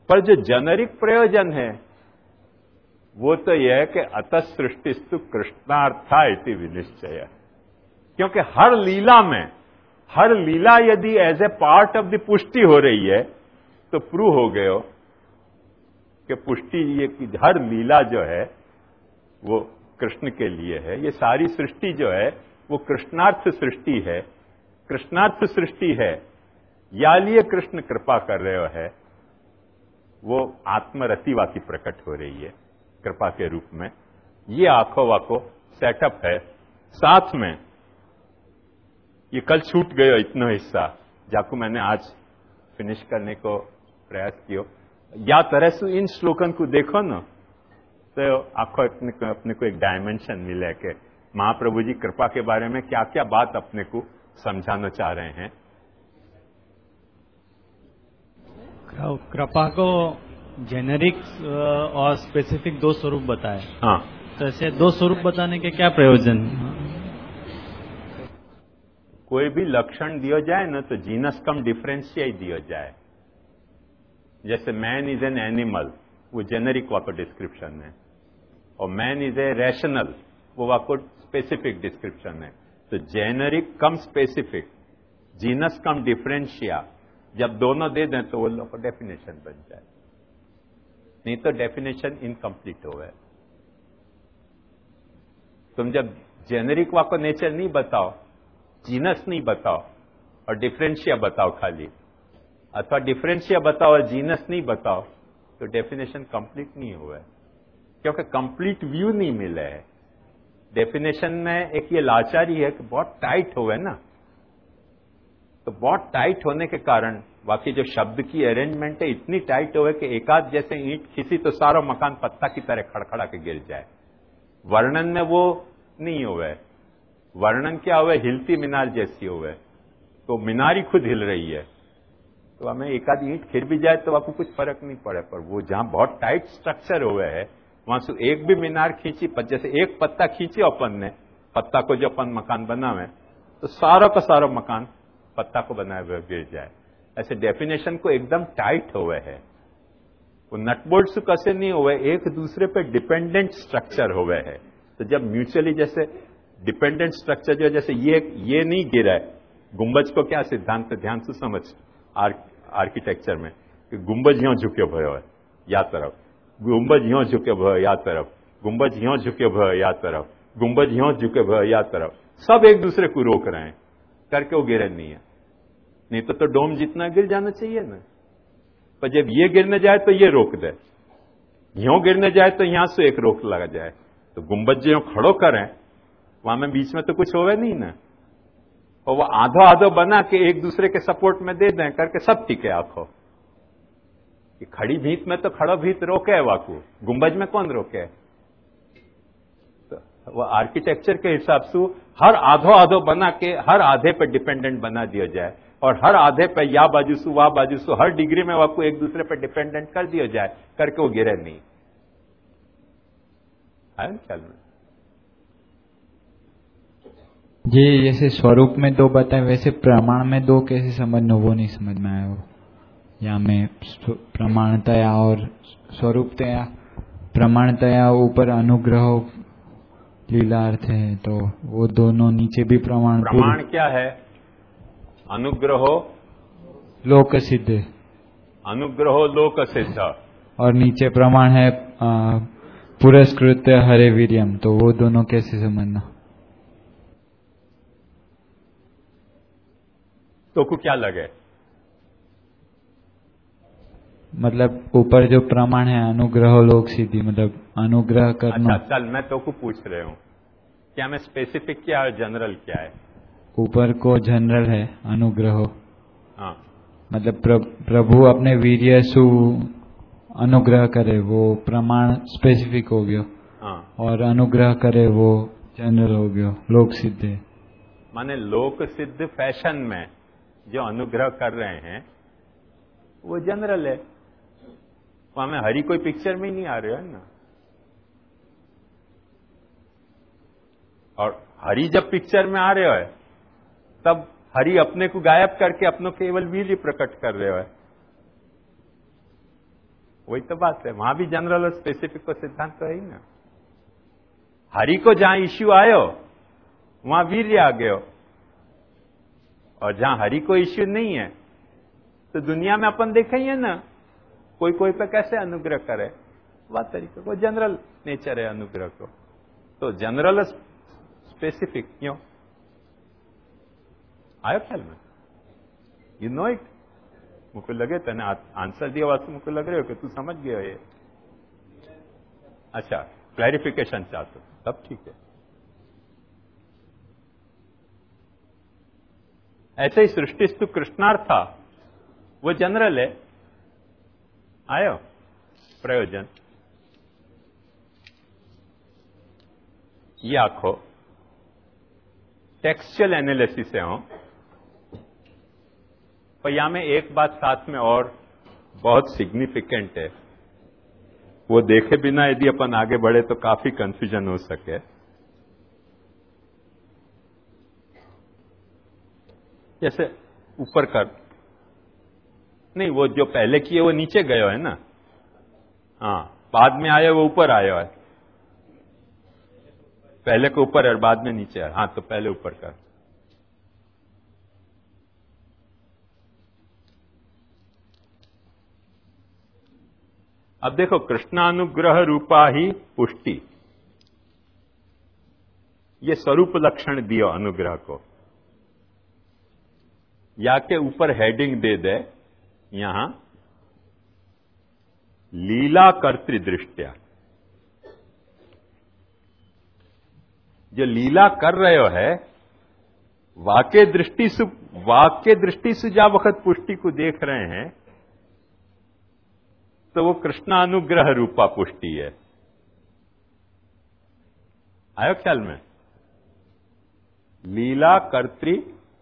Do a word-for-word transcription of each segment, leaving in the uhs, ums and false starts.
पर जो जेनेरिक प्रयोजन है वो तो यह है कि अतः सृष्टिस्तु कृष्णार्था इति विनिश्चय, क्योंकि हर लीला में, हर लीला यदि as a part of the पुष्टि हो रही है तो प्रूव हो गए हो कि पुष्टि ये कि हर लीला जो है वो कृष्ण के लिए है। ये सारी सृष्टि जो है वो कृष्णार्थ सृष्टि है। कृष्णार्थ सृष्टि है या लिए कृष्ण कृपा कर रहे हो है, वो आत्मरतिवा की प्रकट हो रही है कृपा के रूप में। ये आंखों वाको सेटअप है। साथ में ये कल छूट गयो इतना हिस्सा जाको मैंने आज फिनिश करने को प्रयास किया। या तरह से इन श्लोकन को देखो ना तो आपको अपने को, अपने को एक डायमेंशन मिले कि महाप्रभु जी कृपा के बारे में क्या क्या बात अपने को समझाना चाह रहे हैं। कृपा को जेनेरिक और स्पेसिफिक दो स्वरूप बताए। हाँ, तो ऐसे दो स्वरूप बताने के क्या प्रयोजन? कोई भी लक्षण दिया जाए ना तो जीनस कम डिफरेंशिया दिया जाए। जैसे मैन इज एन एनिमल, वो जेनेरिक वाको डिस्क्रिप्शन है, और मैन इज ए रैशनल, वो वाको स्पेसिफिक डिस्क्रिप्शन है। तो generic cum specific, genus cum differentia, जब दोनों दे दें तो वो लोग को डेफिनेशन बन जाए, नहीं तो डेफिनेशन इनकम्प्लीट हो गए। तुम जब जेनेरिक वाको नेचर नहीं बताओ, जीनस नहीं बताओ और डिफरेंशिया बताओ खाली, अथवा डिफरेंशिया बताओ और जीनस नहीं बताओ, तो डेफिनेशन कंप्लीट नहीं हुआ है, क्योंकि कंप्लीट व्यू नहीं मिला है। डेफिनेशन में एक ये लाचारी है कि बहुत टाइट हो गए ना, तो बहुत टाइट होने के कारण बाकी जो शब्द की अरेंजमेंट है इतनी टाइट हो गए कि एकाध जैसे ईंट खींची तो सारा मकान पत्ता की तरह खड़खड़ा के गिर जाए। वर्णन में वो नहीं हो गए। वर्णन क्या हुआ, हिलती मीनार जैसी हो गए, तो मीनार ही खुद हिल रही है, तो हमें एकाध ईंट खिर भी जाए तो आपको कुछ फर्क नहीं पड़े। पर वो जहां बहुत टाइट स्ट्रक्चर हो गए है वहां से एक भी मीनार खींची, जैसे एक पत्ता खींची अपन ने, पत्ता को जो अपन मकान बनावे तो सारा का सारा मकान पत्ता को बनाए हुए गिर जाए। ऐसे डेफिनेशन को एकदम टाइट हो गए है, वो नटबोल्ट से कसे नहीं हुए, एक दूसरे पे डिपेंडेंट स्ट्रक्चर हो गए है। तो जब म्यूचुअली जैसे डिपेंडेंट स्ट्रक्चर जो जैसे ये ये नहीं गिरा है, गुंबज को क्या सिद्धांत ध्यान से समझ आर, आर्किटेक्चर में कि गुंबज यों झुके भयो है या तरफ, गुंबज यों झुके भयो या तरफ, गुंबज यों झुके भयो या तरफ, गुंबज यों झुके भयो या तरफ, सब एक दूसरे को रोक रहे हैं करके वो गिरे नहीं है। नहीं तो तो डोम जितना गिर जाना चाहिए ना, पर जब ये गिरने जाए तो ये रोक दे, यों गिरने जाए तो यहां से एक रोक लगा जाए, तो गुंबज जो खड़ो करें वहां में बीच में तो कुछ होगा नहीं ना, और वो आधो आधो बना के एक दूसरे के सपोर्ट में दे दें करके सब टिके। आखो कि खड़ी भीत में तो खड़ो भीत रोके है वाकू, गुंबज में कौन रोके? तो वो आर्किटेक्चर के हिसाब से हर आधो आधो बना के हर आधे पे डिपेंडेंट बना दिया जाए, और हर आधे पे या बाजू सु वाह बाजू सु हर डिग्री में वाकू एक दूसरे पे डिपेंडेंट कर दिया जाए करके वो गिरे नहीं है। चल जी, जैसे स्वरूप में दो बताए वैसे प्रमाण में दो कैसे समझना, वो नहीं समझ में आया। वो या में प्रमाणतया और स्वरूपतया, प्रमाणतया ऊपर अनुग्रह लीलार्थ है, तो वो दोनों नीचे भी प्रमाण। प्रमाण क्या है? अनुग्रहो लोक सिद्ध, अनुग्रहो लोक सिद्ध, और नीचे प्रमाण है पुरस्कृत हरे वीर्यम, तो वो दोनों कैसे समझना? तो को क्या लगे? मतलब ऊपर जो प्रमाण है अनुग्रह लोक सिद्धि, मतलब अनुग्रह करना। अच्छा चल, मैं तो को पूछ रहे हूं क्या मैं स्पेसिफिक क्या है जनरल क्या है? ऊपर को जनरल है अनुग्रह। हाँ, मतलब प्र, प्रभु अपने वीर्य सु अनुग्रह करे वो प्रमाण स्पेसिफिक हो गयो। हाँ, और अनुग्रह करे वो जनरल हो गयो, लोक सिद्ध है। माने लोक सिद्ध फैशन में जो अनुग्रह कर रहे हैं वो जनरल है, वहां में हरि कोई पिक्चर में ही नहीं आ रहे है ना। और हरि जब पिक्चर में आ रहे हो तब हरि अपने को गायब करके अपनों केवल वीर्य प्रकट कर रहे हो। वही तो बात है, वहां भी जनरल और स्पेसिफिक को सिद्धांत तो है ही ना। हरि को जहां इश्यू आयो वहां वीर्य आ गयो, और जहां हरि को इश्यू नहीं है तो दुनिया में अपन देखे ही है ना, कोई कोई पे कैसे अनुग्रह करे, बात तरीके को जनरल नेचर है अनुग्रह को। तो जनरल स्पेसिफिक क्यों आयो ख्याल में? You know it? मुझको लगे तने आंसर दिया वास्तव मुझको लग रहे हो कि तू समझ गया ये। अच्छा, क्लैरिफिकेशन चाहते हो तब ठीक है। ऐसे ही सृष्टिस्तु कृष्णार्थ था, वो जनरल है। आयो प्रयोजन ये आखो टेक्सचुअल एनालिसिस है हो, पर यहां में एक बात साथ में और बहुत सिग्निफिकेंट है, वो देखे बिना यदि अपन आगे बढ़े तो काफी कंफ्यूजन हो सके। जैसे ऊपर कर नहीं, वो जो पहले किए वो नीचे गयो है ना, हाँ, बाद में आया वो ऊपर आया है, पहले को ऊपर है और बाद में नीचे है। हाँ, तो पहले ऊपर कर। अब देखो, कृष्णानुग्रह रूपा ही पुष्टि, ये स्वरूप लक्षण दियो अनुग्रह को, या के ऊपर हेडिंग दे दे यहां लीला कर्तृदृष्टिया। जो लीला कर रहे हो है वाक्य दृष्टि से, वाक्य दृष्टि से जा वक्त पुष्टि को देख रहे हैं तो वो कृष्णानुग्रह रूपा पुष्टि है। आयो ख्याल में? लीला कर्त्री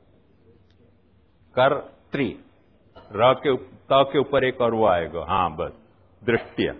कर्त्री, र के त के ऊपर एक और वो आएगा, हाँ बस, दृष्टिया।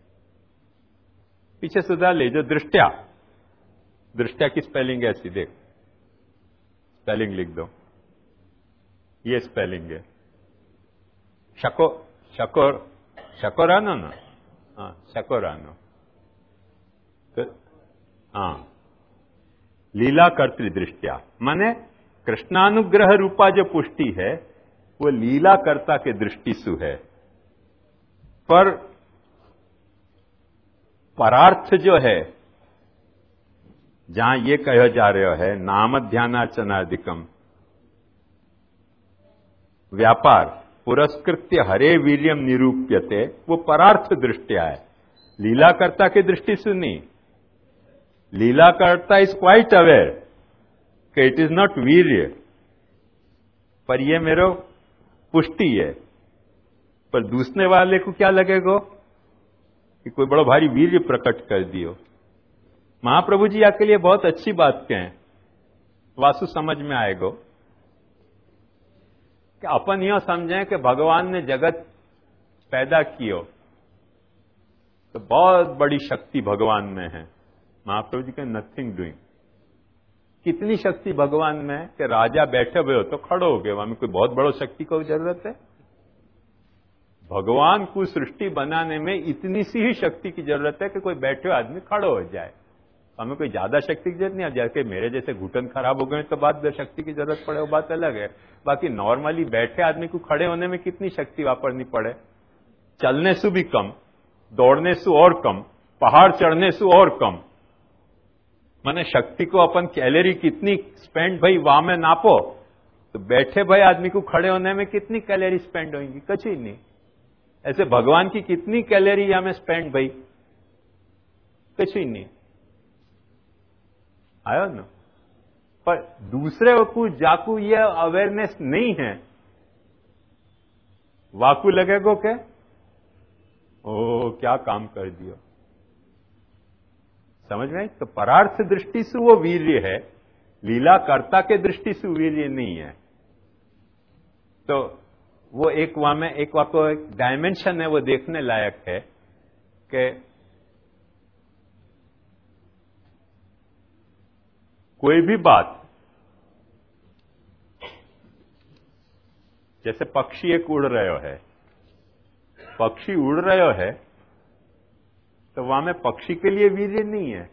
पीछे सुधार ले, जो दृष्टिया, दृष्टिया की स्पेलिंग ऐसी देख, स्पेलिंग लिख दो, ये स्पेलिंग है। शको शकोर शकोरानो ना, हाँ शकोरानो, तो हाँ लीला कर्तृ दृष्टिया, माने कृष्णानुग्रह रूपा जो पुष्टि है वो लीला कर्ता के दृष्टि सु है, पर परार्थ जो है जहां ये कहा जा रहा है नाम ध्यानार्चनादिकम व्यापार पुरस्कृत्य हरे वीर्यम निरूप्यते, वो परार्थ दृष्टिया है, लीला कर्ता की दृष्टि से नहीं। लीला कर्ता इज क्वाइट अवेयर कि इट इज नॉट वीर्य, पर ये मेरो पुष्टि है। पर दूसरे वाले को क्या लगेगा कि कोई बड़ा भारी वीर्य प्रकट कर दियो। महाप्रभु जी आपके लिए बहुत अच्छी बात कहें, वासु समझ में आएगा कि अपन यह समझें कि भगवान ने जगत पैदा कियो तो बहुत बड़ी शक्ति भगवान में है। महाप्रभु जी के नथिंग डूइंग, कितनी शक्ति भगवान में है कि राजा बैठे हुए हो तो खड़ो हो गए, वहां में कोई बहुत बड़ो शक्ति को जरूरत है? भगवान को सृष्टि बनाने में इतनी सी ही शक्ति की जरूरत है कि कोई बैठे हुए आदमी खड़ो हो जाए, हमें कोई ज्यादा शक्ति की जरूरत नहीं। अब जैसे मेरे जैसे घुटन खराब हो गए तो बात शक्ति की जरूरत पड़े, वो बात अलग है। बाकी नॉर्मली बैठे आदमी को खड़े होने में कितनी शक्ति वापरनी पड़े, चलने से भी कम, दौड़ने से और कम, पहाड़ चढ़ने से और कम। माने शक्ति को अपन कैलोरी कितनी स्पेंड भाई वहां में नापो तो बैठे भाई आदमी को खड़े होने में कितनी कैलोरी स्पेंड होंगी, कुछ ही नहीं। ऐसे भगवान की कितनी कैलोरी यहां में स्पेंड भाई, कुछ ही नहीं। आयो ना? पर दूसरे को जाकू ये अवेयरनेस नहीं है, वाकू लगेगो के ओ क्या काम कर दियो, समझ में? तो परार्थ दृष्टि से वो वीर्य है, लीला कर्ता के दृष्टि से वीर्य नहीं है। तो वो एक वहां में एक वहां को एक डायमेंशन है, वो देखने लायक है कि कोई भी बात, जैसे पक्षी एक उड़ रहे है, पक्षी उड़ रहे है तो वहां में पक्षी के लिए वीर्य नहीं है,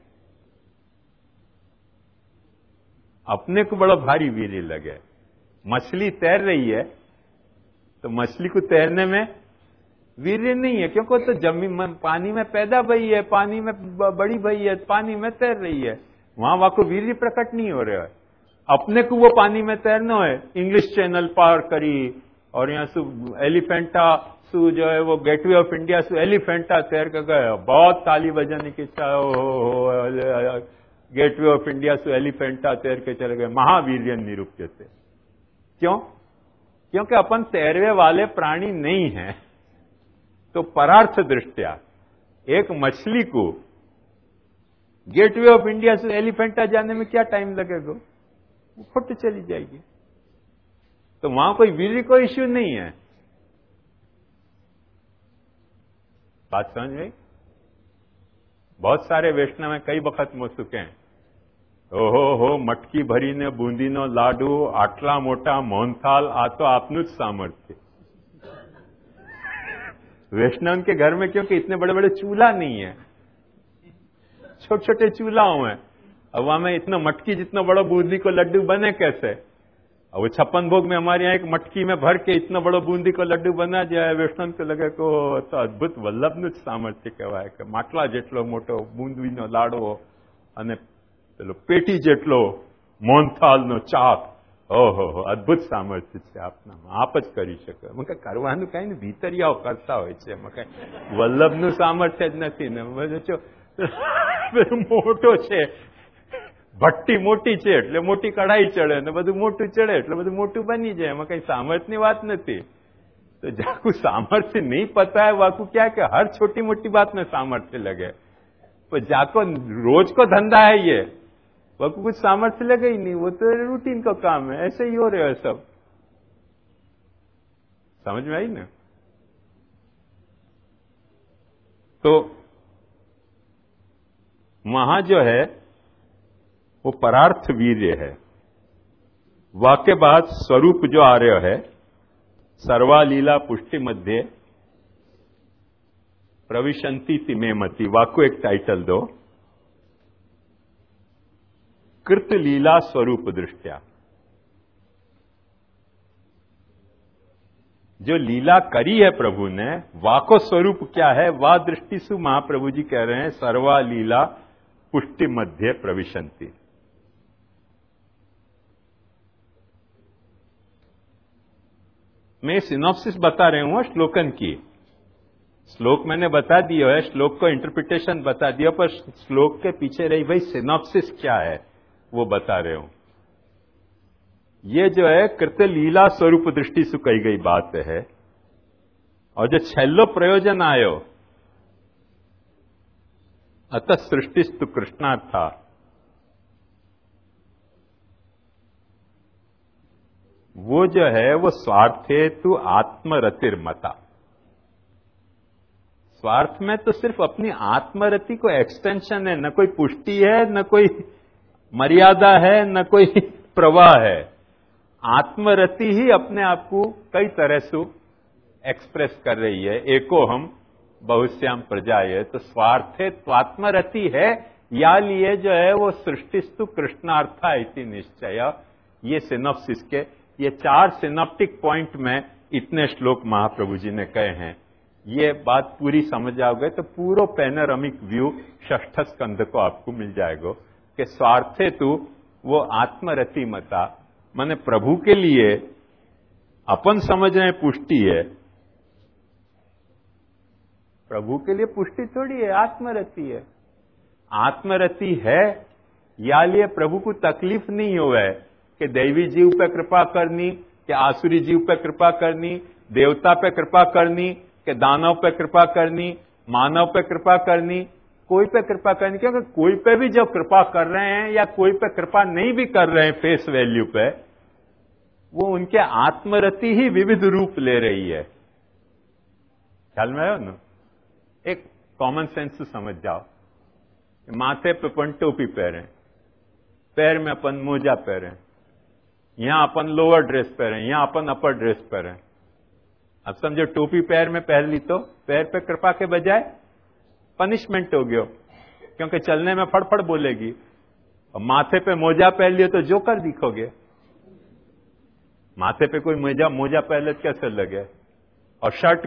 अपने को बड़ा भारी वीर्य लगे। मछली तैर रही है तो मछली को तैरने में वीर्य नहीं है, क्योंकि तो जमीन में पानी में पैदा भई है, पानी में बड़ी भई है, पानी में तैर रही है, वहां वहां को वीर्य प्रकट नहीं हो रहा है। अपने को वो पानी में तैरना है, इंग्लिश चैनल पार करी और यहाँ सु एलिफेंटा सु जो है वो गेटवे ऑफ इंडिया सु एलिफेंटा तैर के गए, बहुत ताली बजाने की इच्छा, हो गेटवे ऑफ इंडिया सु एलिफेंटा तैर के चले गए, महावीर्य निरूप्य थे। क्यों? क्योंकि अपन तैरवे वाले प्राणी नहीं हैं। तो परार्थ दृष्टया एक मछली को गेटवे ऑफ इंडिया से एलिफेंटा जाने में क्या टाइम लगेगा, वो फुट चली जाएगी। तो वहां कोई वीर्य को इश्यू नहीं है। बात समझ गई? बहुत सारे वैष्णव में कई वक्त मो चुके हैं, ઓહો હો મટકી ભરીને બુંદીનો લાડુ, આટલા મોટા મોહનથાલ, આ તો આપનું જ સામર્થ્ય। वैष्णव के घर में क्योंकि इतने बड़े बड़े चूल्हा नहीं है, छोटे छोटे चूल्हाओं हैं, अब वहां में इतना मटकी जितना बड़ा बूंदी को लड्डू बने कैसे? अब वो छप्पन भोग में हमारे यहाँ एक मटकी में भर के इतना बड़ा बूंदी को लड्डू बना जाए, वैष्णव को लगे को तो अद्भुत वल्लभનું જ સામર્થ્ય કહેવાય કે માટલા જેટલો મોટો બૂંદીનો લાડવો અને પેલો પેટી જેટલો મોહનથાલનો ચાક, ઓહો હો અદ્ભુત સામર્થ્ય છે આપનામાં, આપ જ કરી શકો। એમાં કઈ કરવાનું કઈ ને, ભીતરિયાઓ કરતા હોય છે, એમાં કઈ વલ્લભનું સામર્થ્ય જ નથી ને। બધું મોટો છે, ભટ્ટી મોટી છે એટલે મોટી કઢાઈ ચડે ને બધું મોટું ચડે એટલે બધું મોટું બની જાય, એમાં કઈ સામર્થ્યની વાત નથી। तो जाकू सामर्थ्य नहीं पता है, वाकू क्या कि हर छोटी मोटी बात में सामर्थ्य लगे। तो जाको रोज को धंधा है ये, वाकू कुछ सामर्थ्य लगे ही नहीं, वो तो रूटीन का काम है, ऐसे ही हो रहे हो सब। समझ में आई ना? तो वहां जो है वो परार्थ वीर्य है। वाक्य बाद स्वरूप जो आ रहा है, सर्वालीला पुष्टि मध्य प्रविशंति तिमेमति, वाक्य एक टाइटल दो, कृत लीला स्वरूप दृष्टया। जो लीला करी है प्रभु ने, वाको स्वरूप क्या है, वा दृष्टि सु महाप्रभु जी कह रहे हैं सर्वालीला पुष्टि मध्य प्रविशंति। मैं सिनॉप्सिस बता रहा हूं श्लोकन की। श्लोक मैंने बता दिया है, श्लोक को इंटरप्रिटेशन बता दिया, पर श्लोक के पीछे रही भाई सिनॉप्सिस क्या है वो बता रहे हूं। ये जो है कृत लीला स्वरूप दृष्टि से कही गई बात है। और जो छेल्लो प्रयोजन आयो अतः सृष्टिस्तु कृष्णार्था, वो जो है वो स्वार्थे तु आत्मरतिर्मता। स्वार्थ में तो सिर्फ अपनी आत्मरति को एक्सटेंशन है, न कोई पुष्टि है, न कोई मर्यादा है, न कोई प्रवाह है। आत्मरति ही अपने आप को कई तरह से एक्सप्रेस कर रही है। एको हम बहुश्याम प्रजाए, तो स्वार्थे त्वात्मरति है, या लिए जो है वो सृष्टिस्तु कृष्णार्था इति निश्चय। ये सिनॉप्सिस के ये चार सिनॉप्टिक पॉइंट में इतने श्लोक महाप्रभु जी ने कहे हैं। ये बात पूरी समझ आओगे तो पूरा पैनोरामिक व्यू षष्ठ स्कंध को आपको मिल जाएगा कि स्वार्थे तु वो आत्मरति मता, माने प्रभु के लिए अपन समझ रहे हैं पुष्टि है, प्रभु के लिए पुष्टि थोड़ी है, आत्मरति है। आत्मरति है या लिए प्रभु को तकलीफ नहीं हुआ है कि दैवी जीव पे कृपा करनी, कि आसुरी जीव पे कृपा करनी, देवता पे कृपा करनी, कि दानव पे कृपा करनी, मानव पे कृपा करनी, कोई पे कृपा करनी। क्योंकि कोई पे भी जब कृपा कर रहे हैं या कोई पे कृपा नहीं भी कर रहे हैं फेस वैल्यू पे, वो उनके आत्मरति ही विविध रूप ले रही है। ख्याल में आयो ना? एक कॉमन सेंस से समझ जाओ, माथे पे अपन टोपी पहरे, पैर में अपन मोजा पहरे, यहां अपन लोअर ड्रेस पहरे, यहां अपन अपर ड्रेस पहरे। अब समझो टोपी पैर में पहन ली तो पैर पे कृपा के बजाय पनिशमेंट हो गयो, क्योंकि चलने में फड़फड़ बोलेगी और माथे पे मोजा पहन लियो तो जोकर दिखोगे। माथे पे कोई मोजा मोजा पहन ले तो कैसे लगे, और शर्ट